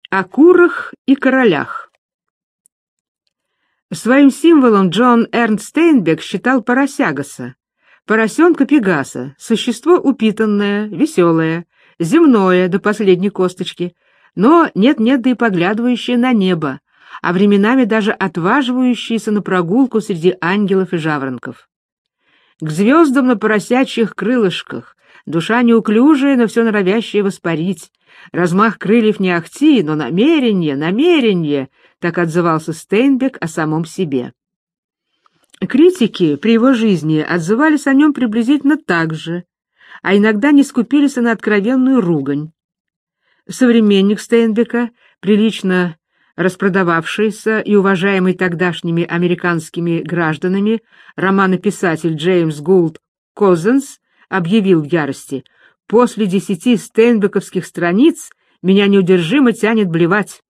О курах и королях. Своим символом Джон Эрнст Стейнбек считал поросягоса, поросенка Пегаса, существо упитанное, веселое, земное до последней косточки, но нет-нет, да и поглядывающее на небо, а временами даже отваживающееся на прогулку среди ангелов и жаворонков. К звездам на поросячьих крылышках, душа неуклюжая, но все норовящая воспарить, размах крыльев не ахти, но намерение, так отзывался Стейнбек о самом себе. Критики при его жизни отзывались о нем приблизительно так же, а иногда не скупились на откровенную ругань. Современник Стейнбека, прилично распродававшийся и уважаемый тогдашними американскими гражданами, романописатель Джеймс Гулд Козенс объявил в ярости: «После 10 стейнбековских страниц меня неудержимо тянет блевать».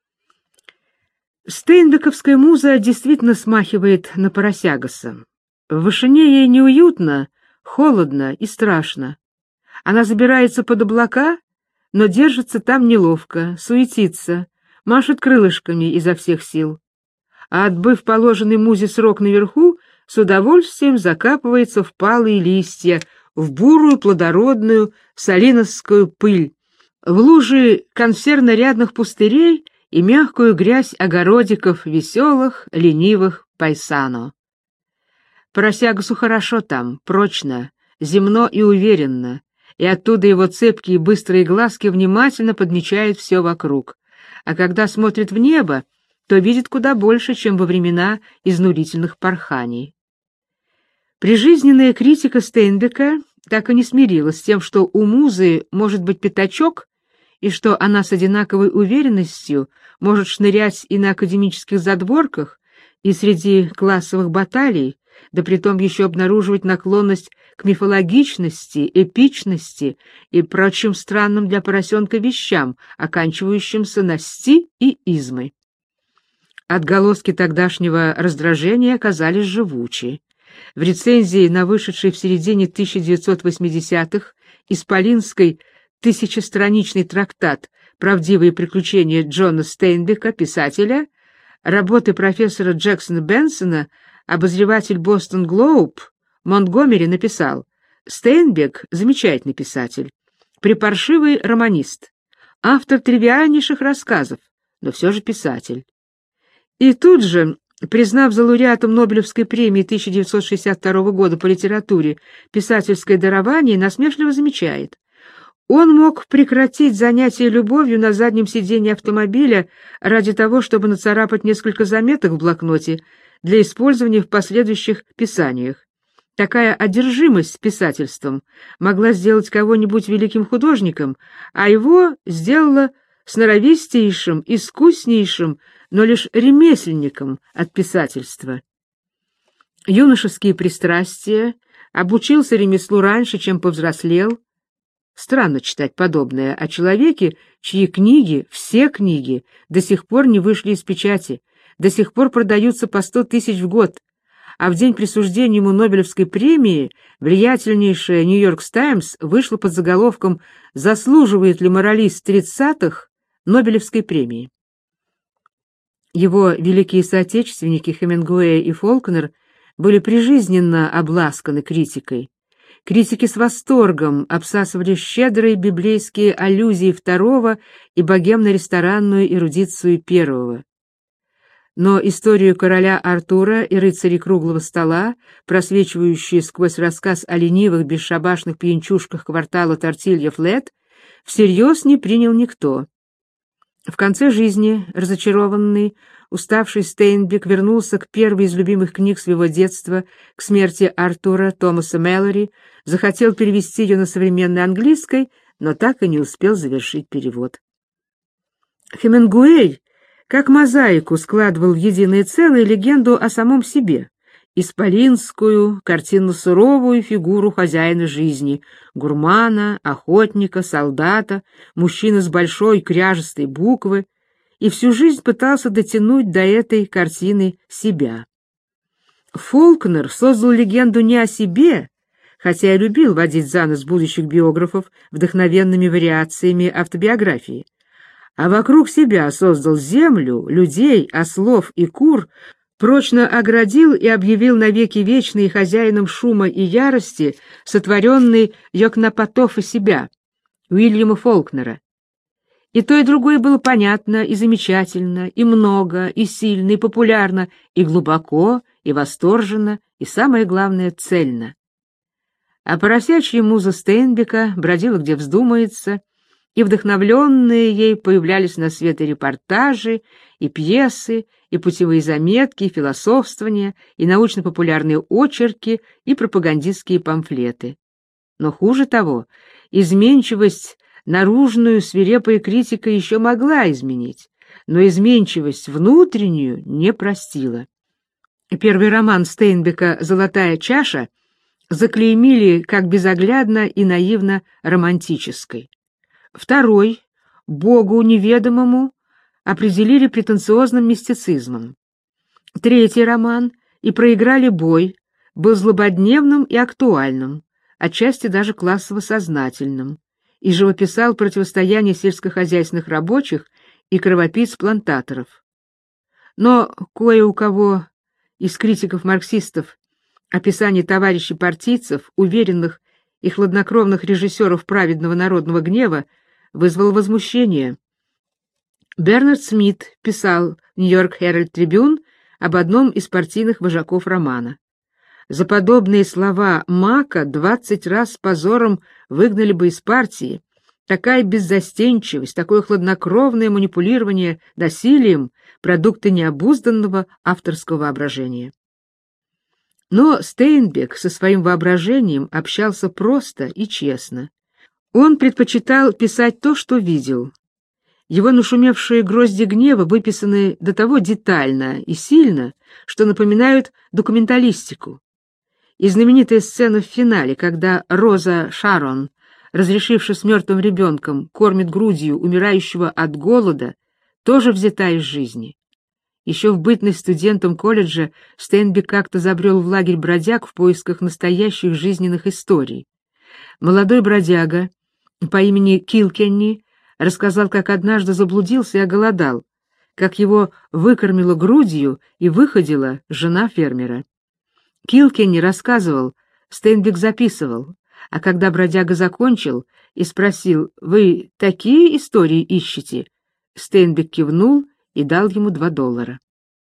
Стейнбековская муза действительно смахивает на поросягоса. В вышине ей неуютно, холодно и страшно. Она забирается под облака, но держится там неловко, суетится, машет крылышками изо всех сил. А отбыв положенный музе срок наверху, с удовольствием закапывается в палые листья, в бурую плодородную салиновскую пыль, в лужи консервно-рядных пустырей и мягкую грязь огородиков веселых, ленивых пайсано. Поросягусу хорошо там, прочно, земно и уверенно, и оттуда его цепкие и быстрые глазки внимательно подмечают все вокруг, а когда смотрит в небо, то видит куда больше, чем во времена изнурительных порханий. Прижизненная критика Стейнбека так и не смирилась с тем, что у музы может быть пятачок, и что она с одинаковой уверенностью может шнырять и на академических задворках, и среди классовых баталий, да притом еще обнаруживать наклонность к мифологичности, эпичности и прочим странным для поросенка вещам, оканчивающимся на «сти» и «измы». Отголоски тогдашнего раздражения оказались живучи. В рецензии на вышедшей в середине 1980-х исполинской тысячестраничный трактат «Правдивые приключения Джона Стейнбека, писателя», работы профессора Джексона Бенсона, обозреватель «Бостон Глоуб» Монтгомери написал: «Стейнбек — замечательный писатель, припаршивый романист, автор тривиальнейших рассказов, но все же писатель». И тут же, признав за лауреатом Нобелевской премии 1962 года по литературе писательское дарование, насмешливо замечает: он мог прекратить занятие любовью на заднем сиденье автомобиля ради того, чтобы нацарапать несколько заметок в блокноте для использования в последующих писаниях. Такая одержимость писательством могла сделать кого-нибудь великим художником, а его сделала сноровистейшим, искуснейшим, но лишь ремесленником от писательства. Юношеские пристрастия, обучился ремеслу раньше, чем повзрослел. Странно читать подобное о человеке, чьи книги, все книги, до сих пор не вышли из печати, до сих пор продаются по 100 тысяч в год, а в день присуждения ему Нобелевской премии влиятельнейшая «Нью-Йорк Таймс» вышла под заголовком «Заслуживает ли моралист 30-х Нобелевской премии?». Его великие соотечественники Хемингуэй и Фолкнер были прижизненно обласканы критикой. Критики с восторгом обсасывали щедрые библейские аллюзии второго и богемно-ресторанную эрудицию первого. Но историю короля Артура и рыцарей круглого стола, просвечивающую сквозь рассказ о ленивых бесшабашных пьянчушках квартала Тортилья-Флет, всерьез не принял никто. В конце жизни, разочарованный, уставший Стейнбек вернулся к первой из любимых книг своего детства, к смерти Артура Томаса Мэлори, захотел перевести ее на современный английский, но так и не успел завершить перевод. Хемингуэй как мозаику складывал в единое целое легенду о самом себе, исполинскую, картинно-суровую фигуру хозяина жизни, гурмана, охотника, солдата, мужчины с большой кряжестой буквы, и всю жизнь пытался дотянуть до этой картины себя. Фолкнер создал легенду не о себе, хотя и любил водить за нос будущих биографов вдохновенными вариациями автобиографии, а вокруг себя создал землю, людей, ослов и кур, прочно оградил и объявил навеки вечный хозяином шума и ярости, сотворенный Йокнапотов и себя, Уильяма Фолкнера. И то, и другое было понятно, и замечательно, и много, и сильно, и популярно, и глубоко, и восторженно, и, самое главное, цельно. А поросячья муза Стейнбека бродила где вздумается, и вдохновленные ей появлялись на свет и репортажи, и пьесы, и путевые заметки, и философствования, и научно-популярные очерки, и пропагандистские памфлеты. Но хуже того, изменчивость наружную свирепая критика еще могла изменить, но изменчивость внутреннюю не простила. Первый роман Стейнбека «Золотая чаша» заклеймили как безоглядно и наивно романтической. Второй, «Богу неведомому», определили претенциозным мистицизмом. Третий роман «И проиграли бой» был злободневным и актуальным, отчасти даже классово-сознательным, и живописал противостояние сельскохозяйственных рабочих и кровопийц-плантаторов. Но кое у кого из критиков-марксистов описание товарищей партийцев, уверенных и хладнокровных режиссеров праведного народного гнева, вызвало возмущение. Бернард Смит писал в Нью-Йорк Herald Tribune об одном из партийных вожаков романа. За подобные слова Мака 20 раз с позором выгнали бы из партии. Такая беззастенчивость, такое хладнокровное манипулирование насилием — продукты необузданного авторского воображения. Но Стейнбек со своим воображением общался просто и честно. Он предпочитал писать то, что видел. Его нашумевшие грозди гнева выписаны до того детально и сильно, что напоминают документалистику. И знаменитая сцена в финале, когда Роза Шарон, разрешившись с мертвым ребенком, кормит грудью умирающего от голода, тоже взята из жизни. Еще в бытность студентом колледжа Стейнбек как-то забрел в лагерь бродяг в поисках настоящих жизненных историй. Молодой бродяга по имени Килкенни рассказал, как однажды заблудился и оголодал, как его выкормила грудью и выходила жена фермера. Килкенни рассказывал, Стейнбек записывал, а когда бродяга закончил и спросил: «Вы такие истории ищете?» Стейнбек кивнул и дал ему $2.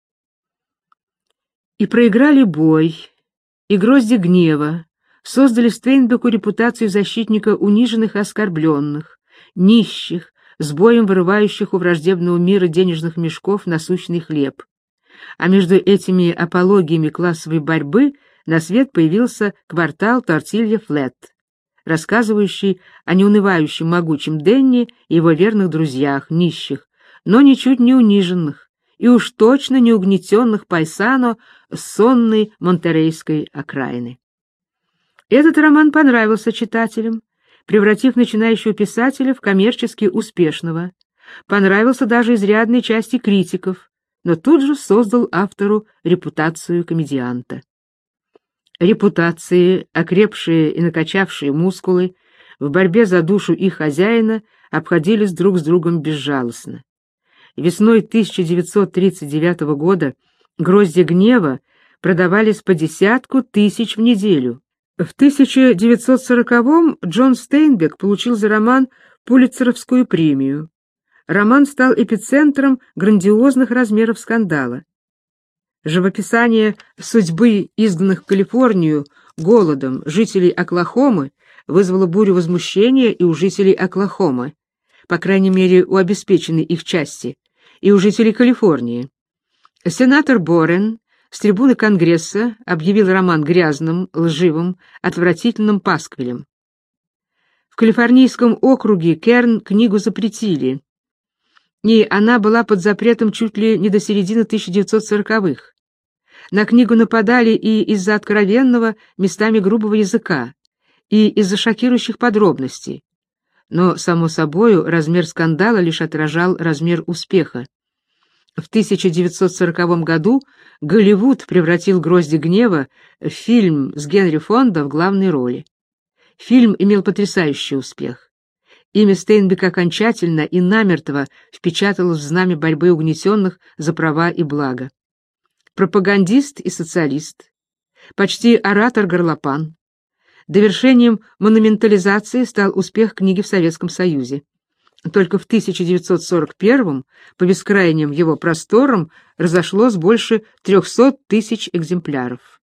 И проиграли бой, и грозди гнева создали Стейнбеку репутацию защитника униженных и оскорбленных, нищих, с боем вырывающих у враждебного мира денежных мешков насущный хлеб. А между этими апологиями классовой борьбы на свет появился квартал Тортилья Флет, рассказывающий о неунывающем могучем Денни и его верных друзьях, нищих, но ничуть не униженных, и уж точно не угнетенных пайсано с сонной монтерейской окраины. Этот роман понравился читателям, превратив начинающего писателя в коммерчески успешного, понравился даже изрядной части критиков, но тут же создал автору репутацию комедианта. Репутации, окрепшие и накачавшие мускулы, в борьбе за душу их хозяина обходились друг с другом безжалостно. Весной 1939 года грозди гнева продавались по 10 тысяч в неделю. В 1940-м Джон Стейнбек получил за роман Пулитцеровскую премию. Роман стал эпицентром грандиозных размеров скандала. Живописание судьбы изгнанных в Калифорнию голодом жителей Оклахомы вызвало бурю возмущения и у жителей Оклахомы, по крайней мере, у обеспеченной их части, и у жителей Калифорнии. Сенатор Борен с трибуны Конгресса объявил роман грязным, лживым, отвратительным пасквилем. В Калифорнийском округе Керн книгу запретили, и она была под запретом чуть ли не до середины 1940-х. На книгу нападали и из-за откровенного, местами грубого языка, и из-за шокирующих подробностей. Но, само собою, размер скандала лишь отражал размер успеха. В 1940 году Голливуд превратил «Грозди гнева» в фильм с Генри Фондо в главной роли. Фильм имел потрясающий успех. Имя Стейнбека окончательно и намертво впечаталось в знамя борьбы угнетенных за права и благо. Пропагандист и социалист, почти оратор-горлопан. Довершением монументализации стал успех книги в Советском Союзе. Только в 1941 по бескрайним его просторам разошлось больше 300 тысяч экземпляров.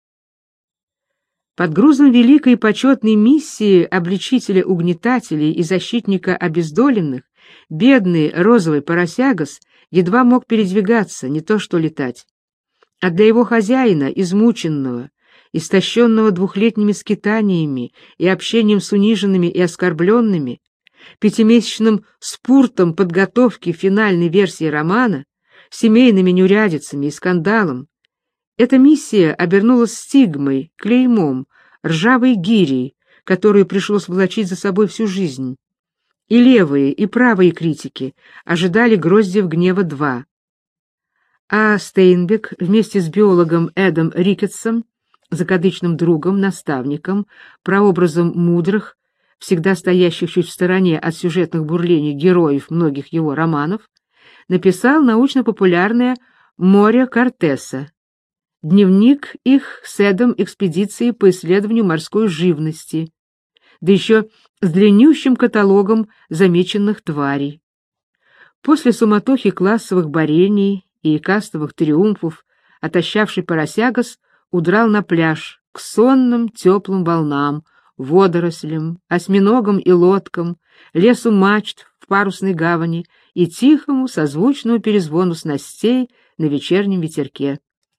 Под грузом великой и почетной миссии обличителя-угнетателей и защитника обездоленных бедный розовый поросягос едва мог передвигаться, не то что летать. А для его хозяина, измученного, истощенного двухлетними скитаниями и общением с униженными и оскорбленными, пятимесячным спуртом подготовки финальной версии романа, семейными неурядицами и скандалом, эта миссия обернулась стигмой, клеймом, ржавой гирей, которую пришлось влачить за собой всю жизнь. И левые, и правые критики ожидали «Гроздьев гнева 2». А Стейнбек вместе с биологом Эдом Рикетсом, закадычным другом, наставником, прообразом мудрых, всегда стоящих чуть в стороне от сюжетных бурлений героев многих его романов, написал научно-популярное «Море Кортеса», дневник их с Эдом экспедиции по исследованию морской живности, да еще с длиннющим каталогом замеченных тварей. После суматохи классовых борений и кастовых триумфов отощавший поросягос удрал на пляж к сонным теплым волнам, водорослям, осьминогам и лодкам, лесу мачт в парусной гавани и тихому созвучному перезвону снастей на вечернем ветерке.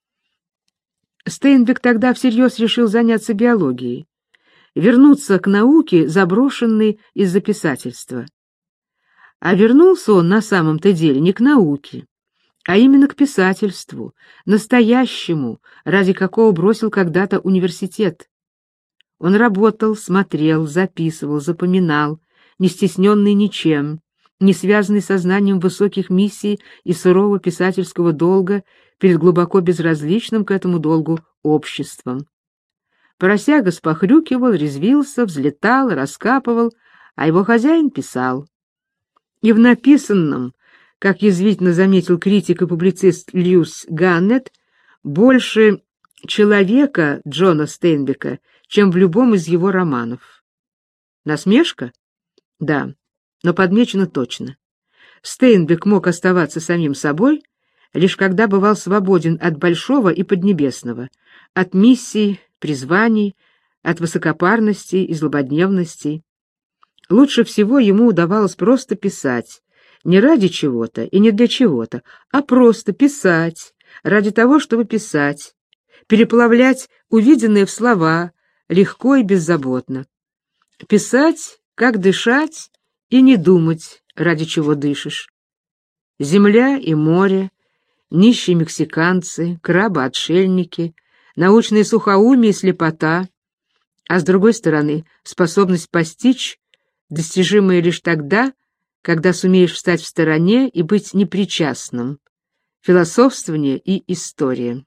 Стейнбек тогда всерьез решил заняться биологией, вернуться к науке, заброшенной из-за писательства. А вернулся он на самом-то деле не к науке, а именно к писательству, настоящему, ради какого бросил когда-то университет. Он работал, смотрел, записывал, запоминал, не стесненный ничем, не связанный сознанием высоких миссий и сурового писательского долга перед глубоко безразличным к этому долгу обществом. Поросягос похрюкивал, резвился, взлетал, раскапывал, а его хозяин писал. И в написанном, как язвительно заметил критик и публицист Льюис Ганнет, больше человека Джона Стейнбека, чем в любом из его романов. Насмешка? Да, но подмечено точно. Стейнбек мог оставаться самим собой, лишь когда бывал свободен от большого и поднебесного, от миссий, призваний, от высокопарности и злободневности. Лучше всего ему удавалось просто писать, не ради чего-то и не для чего-то, а просто писать, ради того, чтобы писать, переплавлять увиденное в слова, легко и беззаботно. Писать, как дышать, и не думать, ради чего дышишь. Земля и море, нищие мексиканцы, крабы-отшельники, научное сухоумие и слепота, а с другой стороны способность постичь, достижимая лишь тогда, когда сумеешь встать в стороне и быть непричастным. Философствование и история.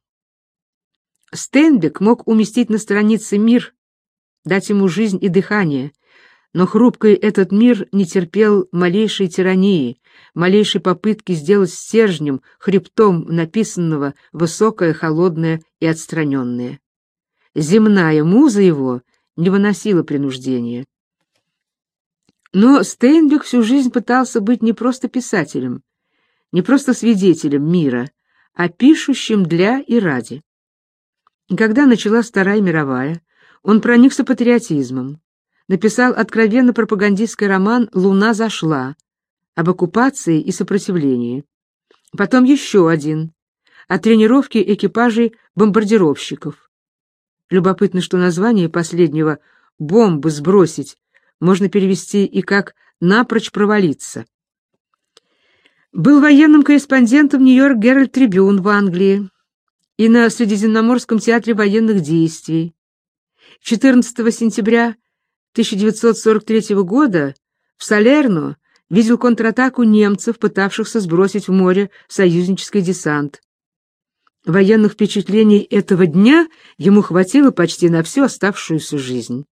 Стейнбек мог уместить на странице мир, дать ему жизнь и дыхание, но хрупкий этот мир не терпел малейшей тирании, малейшей попытки сделать стержнем, хребтом написанного высокое, холодное и отстраненное. Земная муза его не выносила принуждения. Но Стейнбек всю жизнь пытался быть не просто писателем, не просто свидетелем мира, а пишущим для и ради. Когда началась Вторая мировая, он проникся патриотизмом, написал откровенно пропагандистский роман «Луна зашла» об оккупации и сопротивлении. Потом еще один о тренировке экипажей бомбардировщиков. Любопытно, что название последнего «бомбы сбросить» можно перевести и как «напрочь провалиться». Был военным корреспондентом Нью-Йорк Геральд Трибюн в Англии и на Средиземноморском театре военных действий. 14 сентября 1943 года в Салерно видел контратаку немцев, пытавшихся сбросить в море союзнический десант. Военных впечатлений этого дня ему хватило почти на всю оставшуюся жизнь.